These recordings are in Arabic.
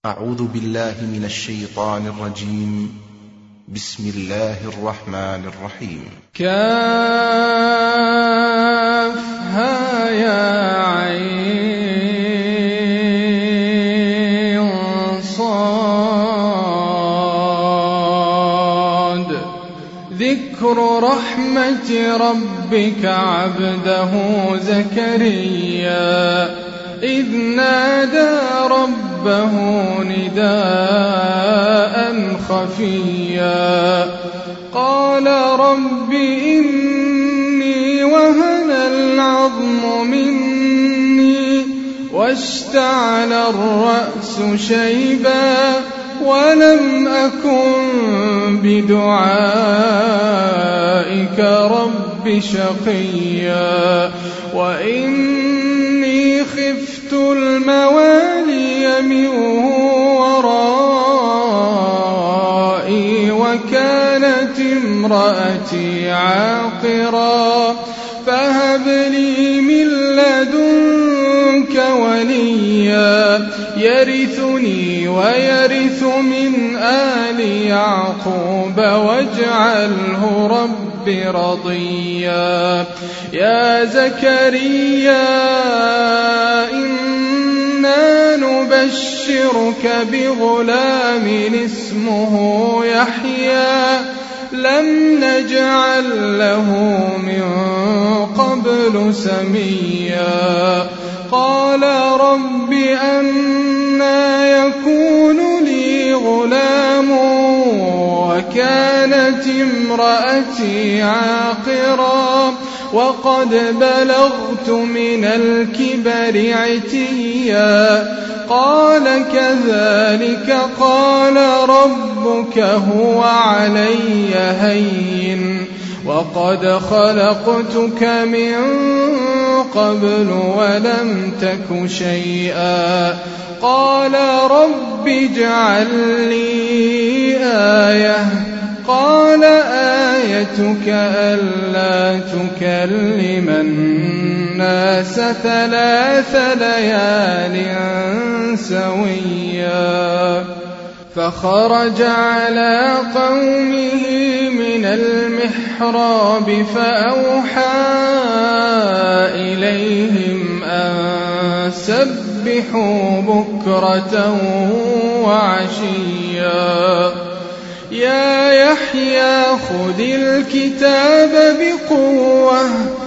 أعوذ بالله من الشيطان الرجيم. بسم الله الرحمن الرحيم. كافها يا عين صاد ذكر رحمة ربك عبده زكريا إذ نادى ربه نداء خفيا قال رب إني وهن العظم مني واشتعل الرأس شيبا ولم أكن بدعائك رب شقيا وإني خفت الموالي من ورائي وكانت امرأتي عاقرا فهب لي من لدنك وليا يرثني ويرث من آل يعقوب واجعله رب رضيا يا زكريا إنا نبشرك بغلام اسمه يحيى لم نجعل له من قبل سميا قال رب أنى يكون لي غلام وكانت امرأتي عاقرا وقد بلغت من الكبر عتيا قال كذلك قال ربك هو علي هين وقد خلقتك من قبل ولم تك شيئا قال رب اجعل لي آية قال آيتك ألا تكلم الناس 3 ليال سويا فخرج على قومه من المحراب فأوحى إليهم أن سبحوا بكرة وعشيا يا يحيى خذ الكتاب بقوة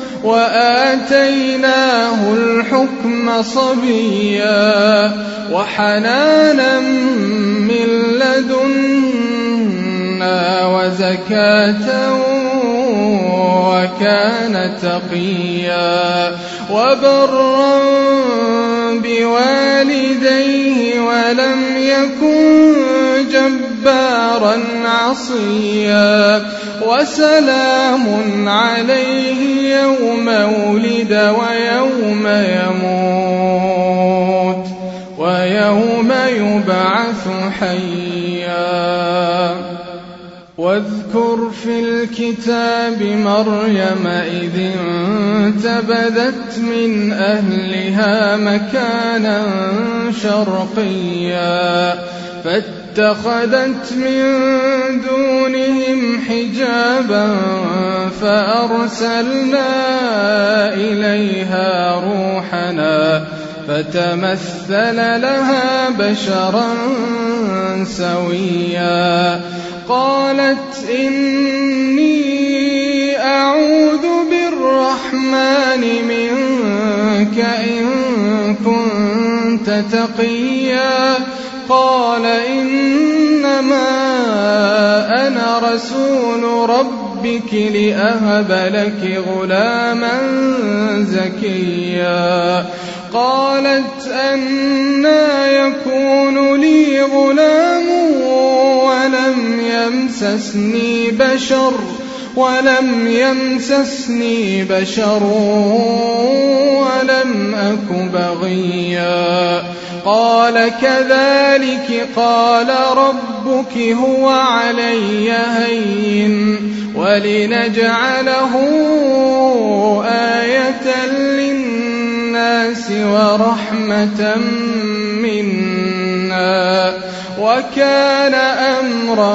وآتيناه الحكم صبيا وحنانا من لدنا وزكاة وكان تقيا وبرا بوالديه ولم يكن جبارا عصيا وسلام عليه يوم ولد ويوم يموت ويوم يبعث حيا واذكر في الكتاب مريم إذ انتبذت من أهلها مكانا شرقيا فاتخذت من دونهم حجابا فأرسلنا إليها روحنا فتمثل لها بشرا سويا قالت إني أعوذ بالرحمن منك إن كنت تقيا قال إنما أنا رسول ربك لأهب لك غلاما زكيا قالت أنى يكون لي غلام ولم يمسسني بشر ولم أك بغيا قال كذلك قال ربك هو علي هين ولنجعله آية للناس ورحمة منا وكان أمرا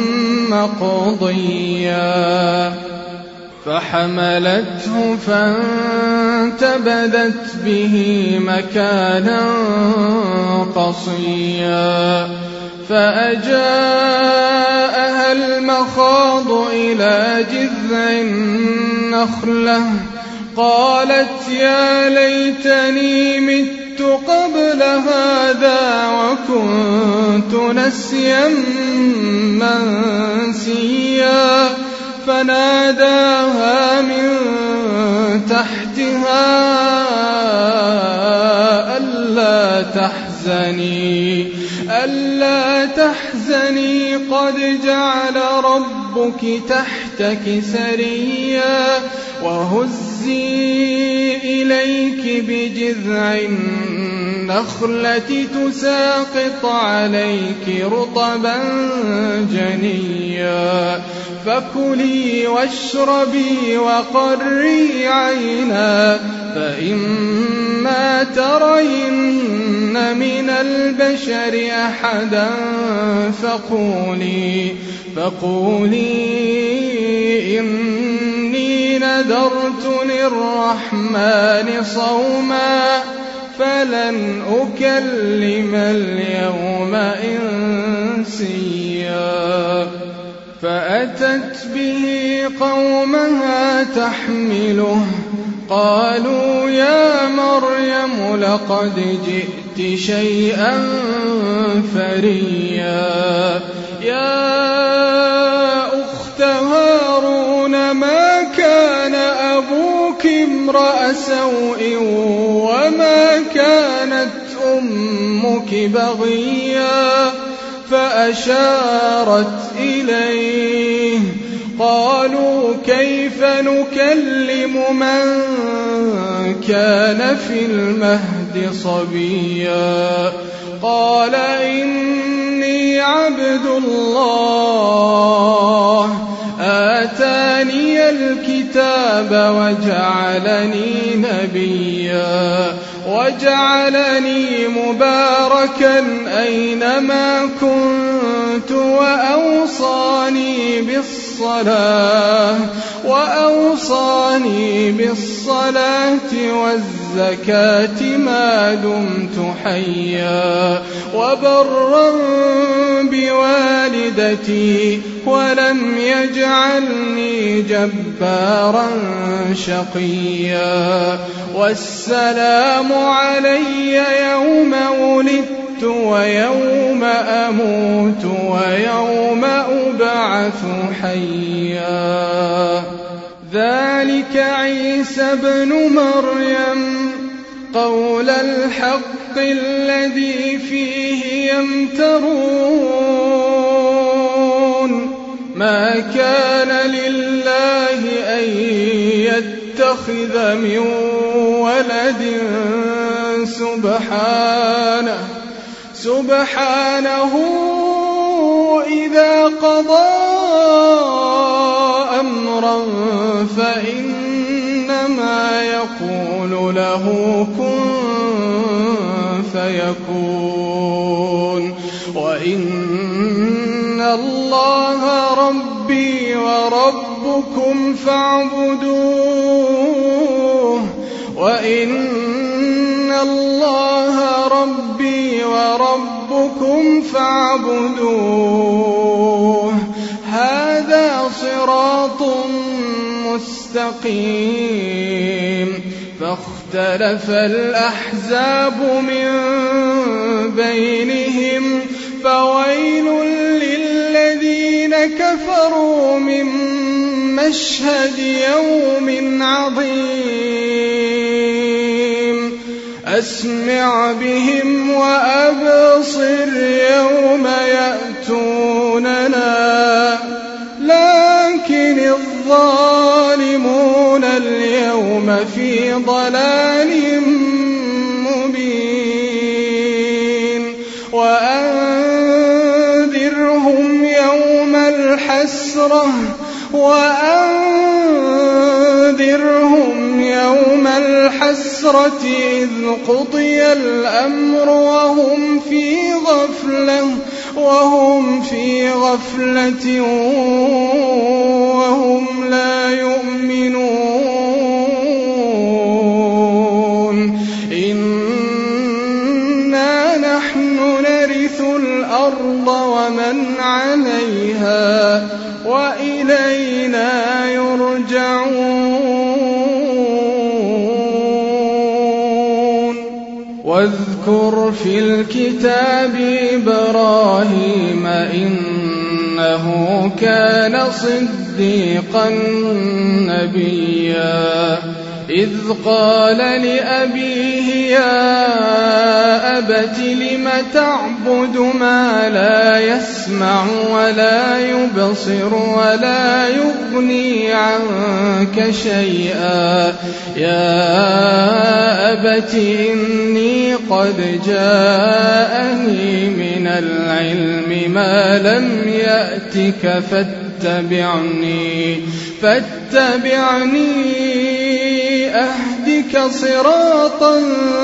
مقضيا فحملته فانتبذت به مكانا قصيا فأجاءها المخاض إلى جذع النخلة قالت يا ليتني مت قبل هذا وكنت نسيا منسيا فناداها من تحتها ألا تحزني قد جعل ربك تحتك سريا وهزي إليك بجذع النخلة تساقط عليك رطبا جنيا فكلي واشربي وقري عينا فإما ترين من البشر أحدا فقولي إني نذرت للرحمن صوما فلن أكلم اليوم إنسيا فأتت به قومها تحمله قالوا يا مريم لقد جئت شيئا فريا يا أخت هارون ما كان أبوك امرأ سوء وما كانت أمك بغيا فأشارت إليه قالوا كيف نكلم من كان في المهد صبيا قال إني عبد الله آتاني الكتاب وجعلني نبيا وجعلني مباركا أينما كنت وأوصاني بالصلاة والزكاة ما دمت حيا وبرا بوالدتي ولم يجعلني جبارا شقيا والسلام علي يوم ولدت ويوم أموت ويوم أبعث حيا ذلك عيسى ابن مريم قول الحق الذي فيه يمترون ما كان لله أن يتخذ من ولد سبحانه إذا قضى أمرا فإنما يقول له كن فيكون وإن الله ربي وربكم فاعبدوه وإن الله ربي وربكم فاعبدوه هذا صراط مستقيم فاختلف الأحزاب من بينهم فويل للذين كفروا من مشهد يوم عظيم أسمع بهم وأبصر يوم يأتوننا لكن الظالمون اليوم في ضلال مبين وأنذرهم يوم الحسرة يوم الحسرة إذ قضي الأمر وهم في غفلة وهم لا يؤمنون إنا نحن نرث الأرض ومن عليها وإلينا يرجعون واذكر في الكتاب إبراهيم إنه كان صديقا نبيا إذ قال لأبيه يا أبت لم تعبد ما لا يسمع ولا يبصر ولا يغني عنك شيئا يا أبت إني قد جاءني من العلم ما لم يأتك فاتبعني أهدك صراطا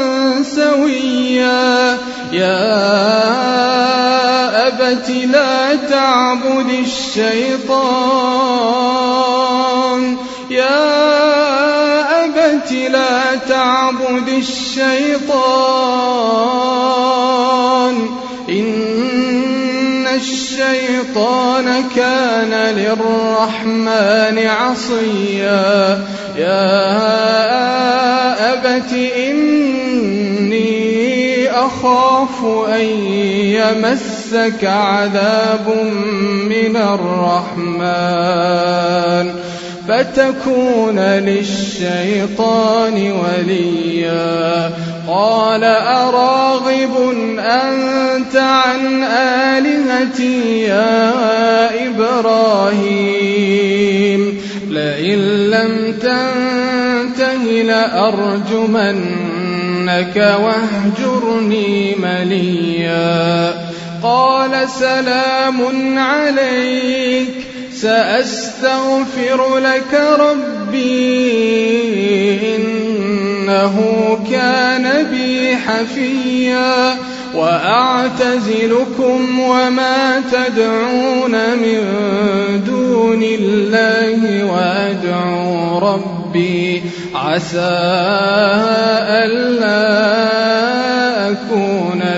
سويا يا أبت لا تعبد الشيطان إن الشيطان كان للرحمن عصيا يا أبت إني أخاف أن يمسك عذاب من الرحمن فتكون للشيطان وليا قال أراغب أنت عن آلهتي يا إبراهيم لئن لم تنته لأرجمنك واهجرني مليا قال سلام عليك سأستغفر لك ربي إنه كان بي حفيا وأعتزلكم وما تدعون من دون الله وأدعو ربي عسى ألا أكون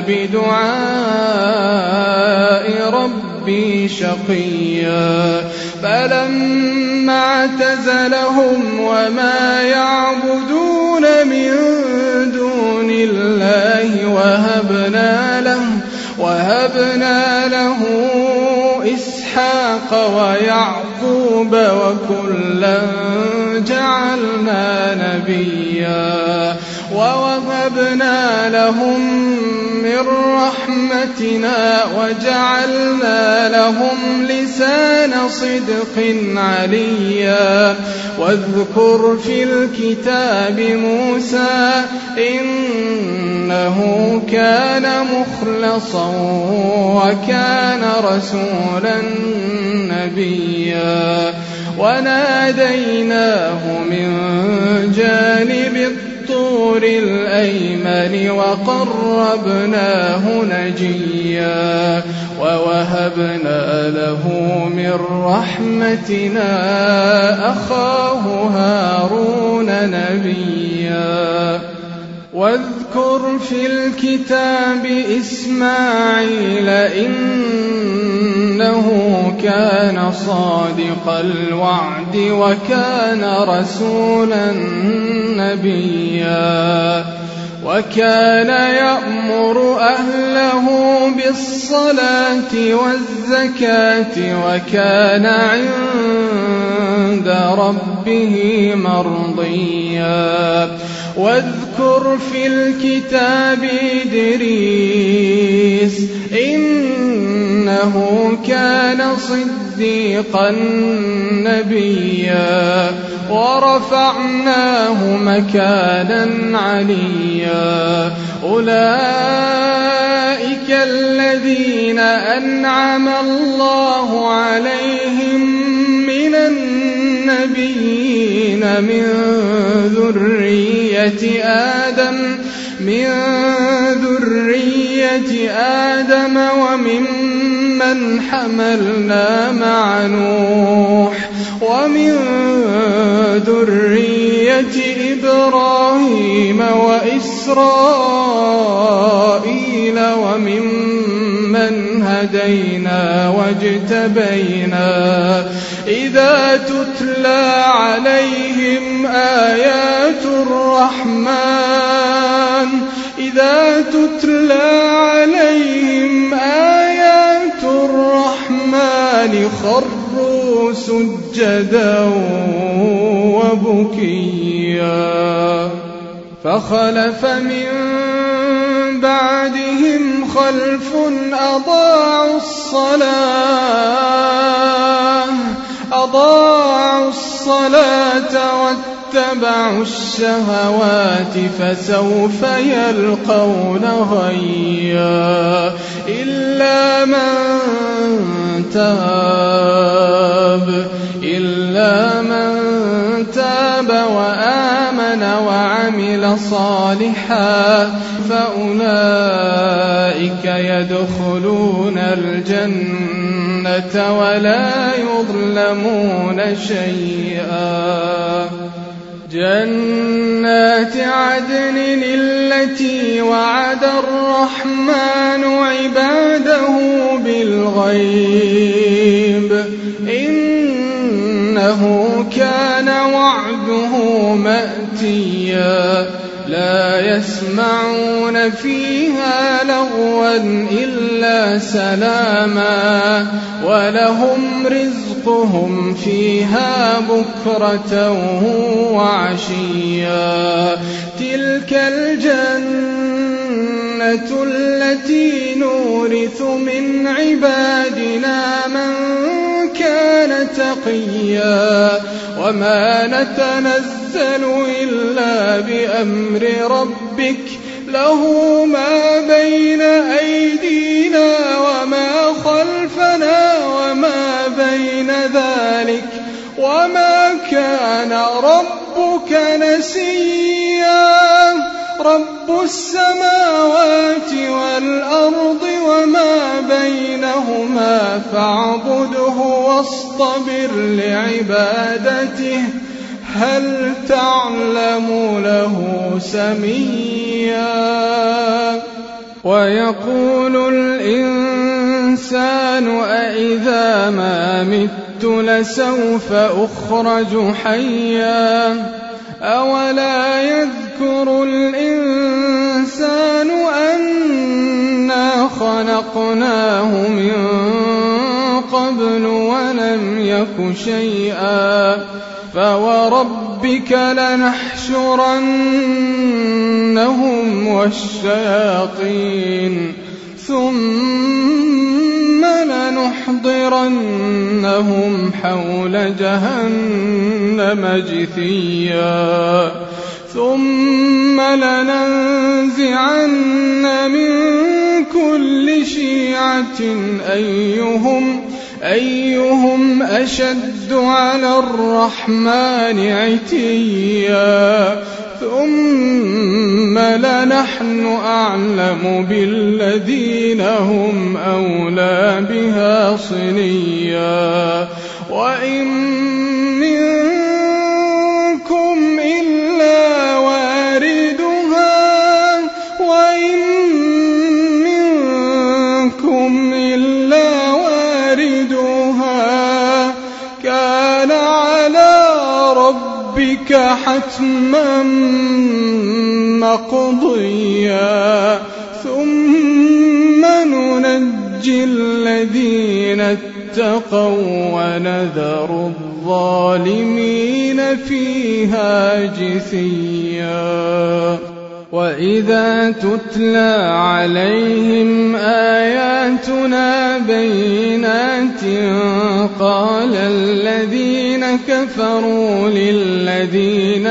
بدعاء ربي شقيا فلما اعتزلهم وما يعبدون من دون الله وهبنا له إسحاق ويعقوب وكلا جعلنا نبيا ووهبنا لهم من رحمتنا وجعلنا لهم لسان صدق عليا واذكر في الكتاب موسى إنه كان مخلصا وكان رسولا نبيا وناديناه من جانب الطور الأيمن وقربناه نجيا ووهبنا له من رحمتنا أخاه هارون نبيا واذكر في الكتاب إسماعيل إنه كان صادق الوعد وكان رسولا نبيا وكان يأمر أهله بالصلاة والزكاة وكان عند ربه مرضيا واذكر في الكتاب إدريس إنه كان صديقا نبيا ورفعناه مكانا عليا أولئك الذين أنعم الله عليهم من النبيين النبيين من ذرية آدم وممن حملنا مع نوح ومن ذرية إبراهيم وإسرائيل وممن هدينا واجتبينا إذا تتلى عليهم آيات الرحمن خروا سجدا وبكيا فخلف من بعدهم خلف أضاعوا الصلاة واتبعوا الشهوات فسوف يلقون غيا إلا من تاب وآمن وعمل صالحا فأولئك يدخلون الجنة ولا يظلمون شيئا جنات عدن التي وعد الرحمن عباده بالغيب إنه كان وعده مأتيا لا يسمعون فيها لغوا إلا سلاما ولهم رزقهم فيها بكرة وعشيا تلك الجنة التي نورث من عبادنا من كان تقيا وما نتنزل إلا بأمر ربك له ما بين أيدينا وما خلفنا وما بين ذلك وما كان ربك نسيا رب السماوات والأرض وما بينهما فاعبده واصطبر لعبادته هل تعلم له سميا ويقول الإنسان أإذا ما مت لسوف أخرج حيا أولا يذكر الإنسان أنا خلقناه من قبل ولم يك شيئا فوربك لنحشرنهم والشياطين ثم لنحضرنهم حول جهنم جثيا ثم لننزعن من كل شيعة أيهم أشد على الرحمن عتيا ثم لنحن أعلم بالذين هم أولى بها صليا وإن منكم إلا واردها كان على ربك حتما مقضيا ثم ننجي الذين اتقوا ونذر الظالمين فيها جثيا وإذا تتلى عليهم آياتنا بينات قال الذين كفروا للذين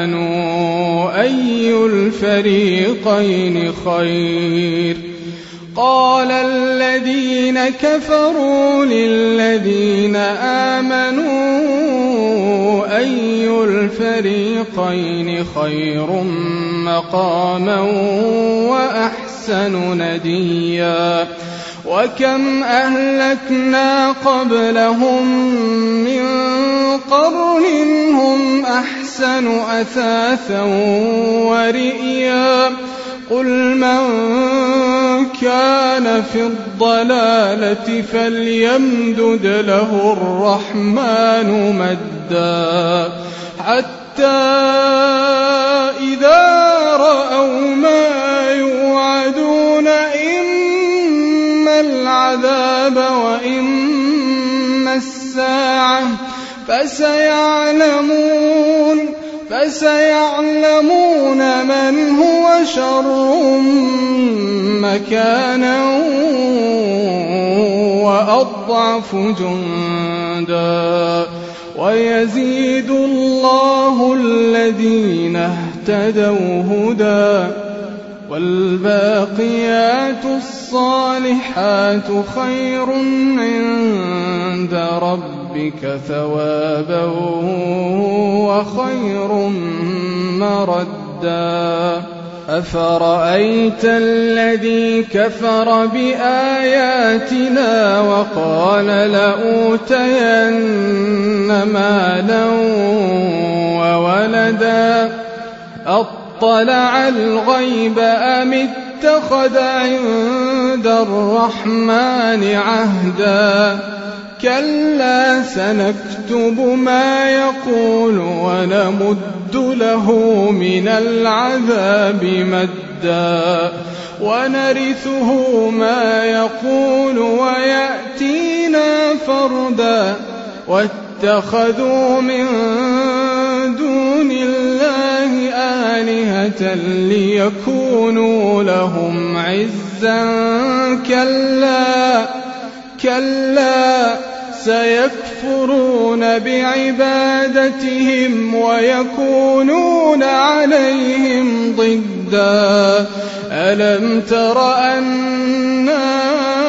آمنوا أي الفريقين خير قال الذين كفروا للذين آمنوا أي الفريقين خير مقاما وأحسن نديا وكم أهلكنا قبلهم من قرن هم أحسن أثاثا ورئيا قل من كان في الضلالة فليمدد له الرحمن مدا حتى إذا رأوا ما يوعدون إما العذاب وإما الساعة فسيعلمون من هو شر مكانا وأضعف جندا ويزيد الله الذين اهتدوا هدى والباقيات الصالحات خير عند ربك ثوابا وخير مردا أفرأيت الذي كفر بآياتنا وقال لأوتين مالا وولدا أطلع الغيب أم اتخذ عند الرحمن عهدا كلا سنكتب ما يقول ونمد له من العذاب مدا ونرثه ما يقول ويأتينا فردا واتخذوا من دون الله آلهة ليكونوا لهم عزا كلا سيكفرون بعبادتهم ويكونون عليهم ضدا ألم تر أنا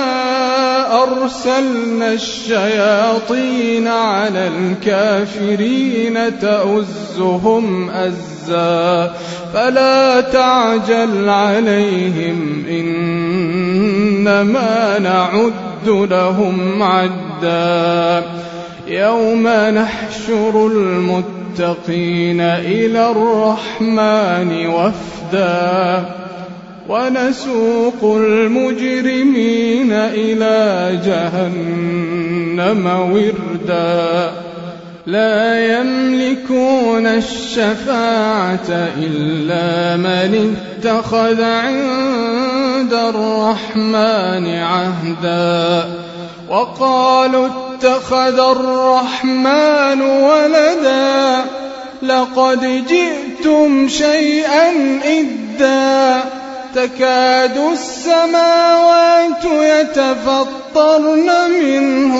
أرسلنا الشياطين على الكافرين تؤزهم أزا فلا تعجل عليهم إنما نعد لهم عدا يوم نحشر المتقين إلى الرحمن وفدا ونسوق المجرمين إلى جهنم وردا لا يملكون الشفاعة إلا من اتخذ عند الرحمن عهدا وقالوا اتخذ الرحمن ولدا لقد جئتم شيئا إدا تكاد السماوات يتفطرن منه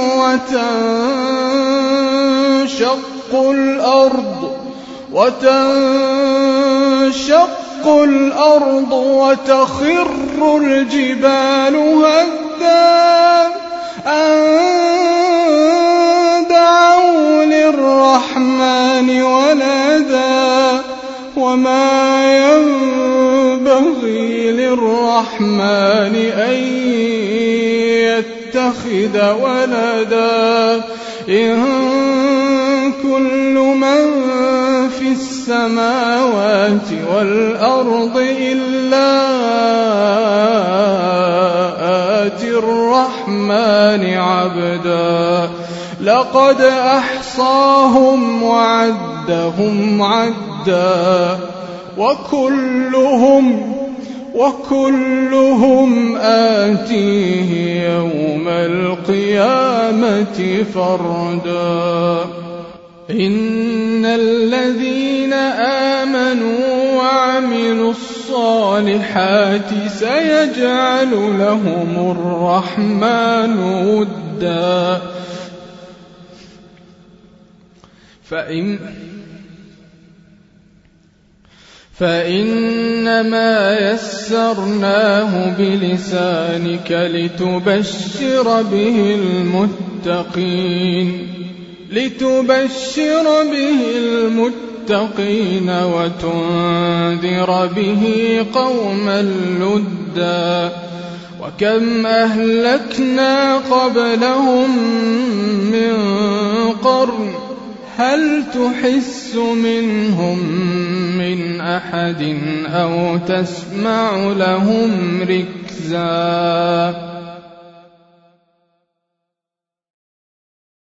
وتنشق الأرض وتخر الجبال هدا أن دعوا للرحمن ولدا وما ينبغي للرحمن أن يتخذ ولدا إن كل من في السماوات والأرض إلا آتي الرحمن عبدا لقد أحصاهم وعدهم عدا وكلهم آتيه يوم القيامة فردا إن الذين آمنوا وعملوا الصالحات سيجعل لهم الرحمن ودا فإنما يسرناه بلسانك لتبشر به المتقين وتنذر به قوما لدا وكم أهلكنا قبلهم من قرن هل تحس منهم من أحد أو تسمع لهم ركزا